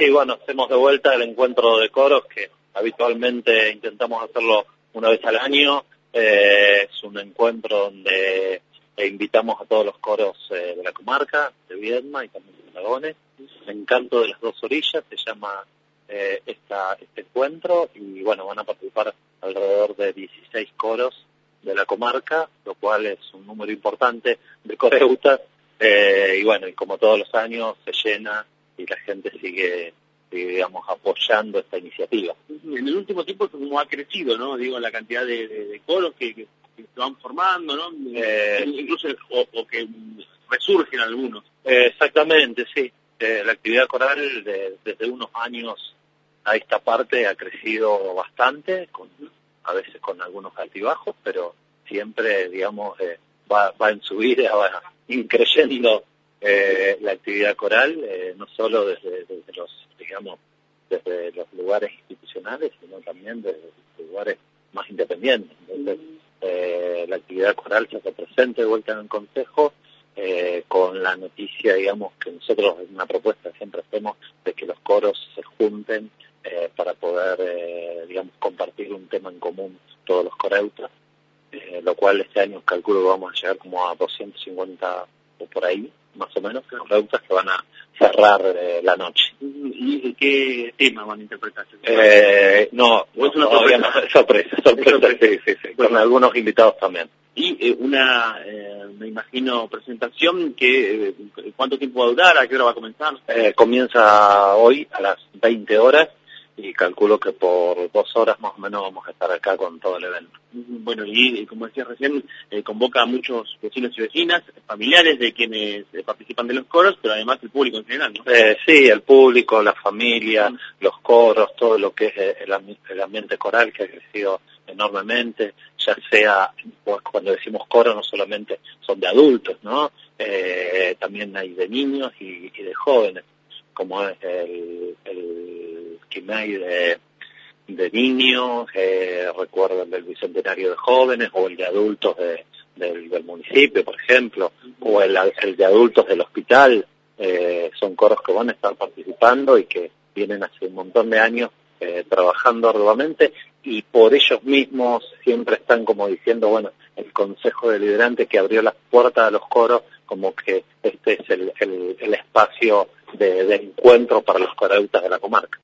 Sí, bueno, hacemos de vuelta el encuentro de coros, que habitualmente intentamos hacerlo una vez al año. Es un encuentro donde invitamos a todos los coros de la comarca, de Viedma y también de Patagones. Encanto de las dos orillas se llama este encuentro, y bueno, van a participar alrededor de 16 coros de la comarca, lo cual es un número importante de coreutas, y bueno, y como todos los años se llena y la gente sigue, digamos, apoyando esta iniciativa. En el último tiempo como ha crecido, ¿no? Digo, la cantidad de coros que se van formando, ¿no? Incluso o que resurgen algunos. Exactamente, sí. La actividad coral desde unos años a esta parte ha crecido bastante, a veces con algunos altibajos, pero siempre, digamos, va en subida, va increyendo la actividad coral, no solo desde los, digamos, desde los lugares institucionales, sino también desde lugares más independientes. Entonces, la actividad coral se hace presente de vuelta en el Consejo, con la noticia, digamos, que nosotros, es una propuesta que siempre hacemos, de que los coros se junten para poder, digamos, compartir un tema en común todos los coreutas, lo cual este año calculo que vamos a llegar como a 250 o por ahí, más o menos, coreutas que van a cerrar la noche. ¿Y qué tema van a interpretar? No, es una sorpresa, sí, con algunos invitados también. Y me imagino, presentación que ¿cuánto tiempo va a durar? ¿A qué hora va a comenzar? Comienza hoy a las 20 horas y calculo que por 2 horas más o menos vamos a estar acá con todo el evento. Bueno, y como decías recién, convoca a muchos vecinos y vecinas, familiares de quienes participan de los coros, pero además el público en general, ¿no? Sí, el público, la familia, los coros, todo lo que es el ambiente coral, que ha crecido enormemente, ya sea, pues, cuando decimos coro no solamente son de adultos, ¿no? También hay de niños y de jóvenes, como es el Quimei de niños, recuerdo el del Bicentenario de Jóvenes, o el de adultos del municipio, por ejemplo, o el de adultos del hospital. Son coros que van a estar participando y que vienen hace un montón de años trabajando arduamente, y por ellos mismos siempre están como diciendo, bueno, el Consejo Deliberante que abrió las puertas a los coros, como que este es el espacio de encuentro para los coreutas de la comarca.